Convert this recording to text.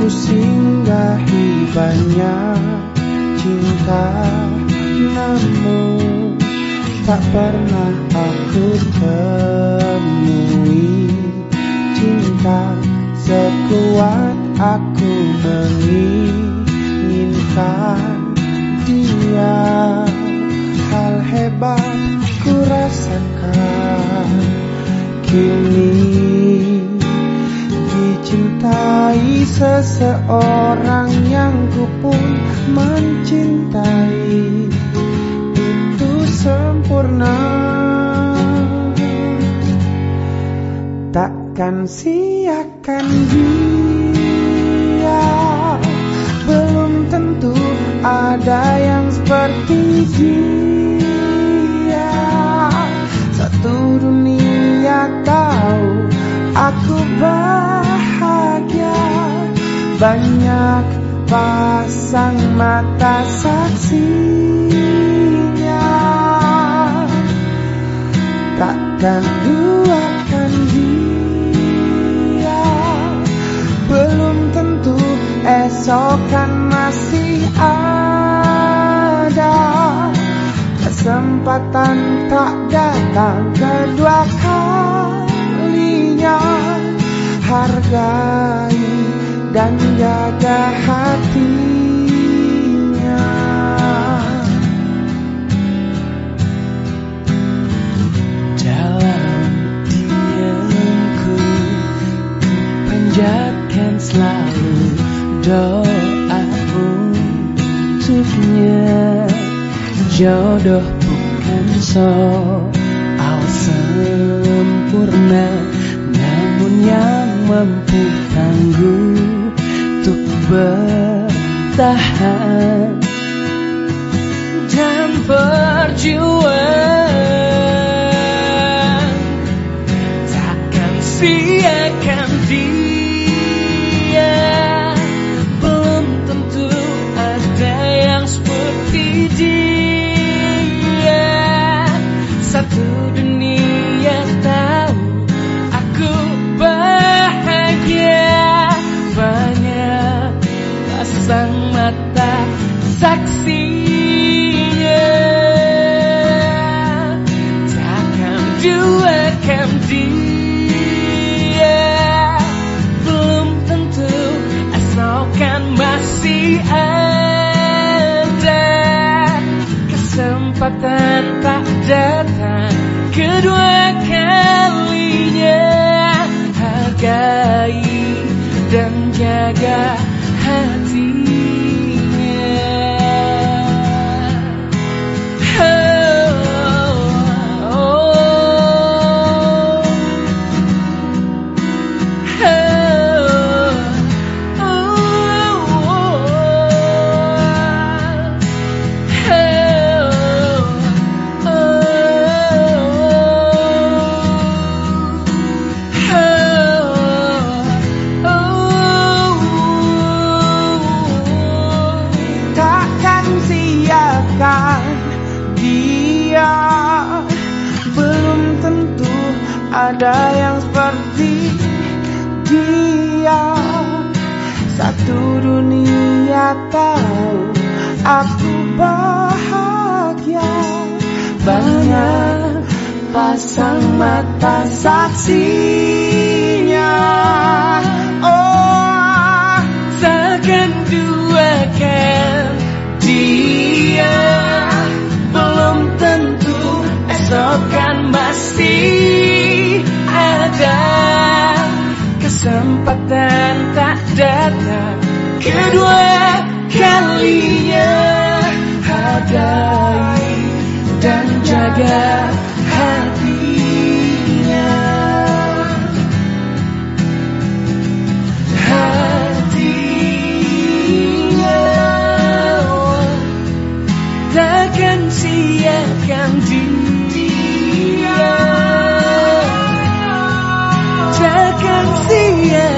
singgahi banyak cinta, namun tak pernah aku temui cinta sekuat aku menginginkan dia. Hal hebat ku rasakan kini, dicintai seseorang yang ku pun mencintai. Itu sempurna, takkan siakan dia. Belum tentu ada yang seperti dia. Satu dunia tahu aku bahagia, banyak pasang mata saksinya. Takkan duakan dia, belum tentu esok kan masih ada. Kesempatan tak datang kedua kalinya. Hargai dan jaga hatinya. Dalam diamku panjatkan selalu doa untuknya. Jodoh bukan soal sempurna, namun yang mampu tangguh untuk bertahan dan berjuang. Takkan siakan dia, belum tentu ada yang seperti dia. Satu dunia tahu aku bahagia, banyak pasang mata saksinya. Takkan duakan dia, belum tentu esok kan masih ada. Kesempatan tak datang kedua kalinya. Hargai dan jaga hatinya. Dia belum tentu ada yang seperti dia. Satu dunia tahu aku bahagia, banyak pasang mata saksinya. Oh, takkan duakan dia, belum tentu esok kan masih ada. Kesempatan tak datang kedua kalinya. Hargai dan jaga hatinya. Hatinya takkan siakan dia, takkan siakan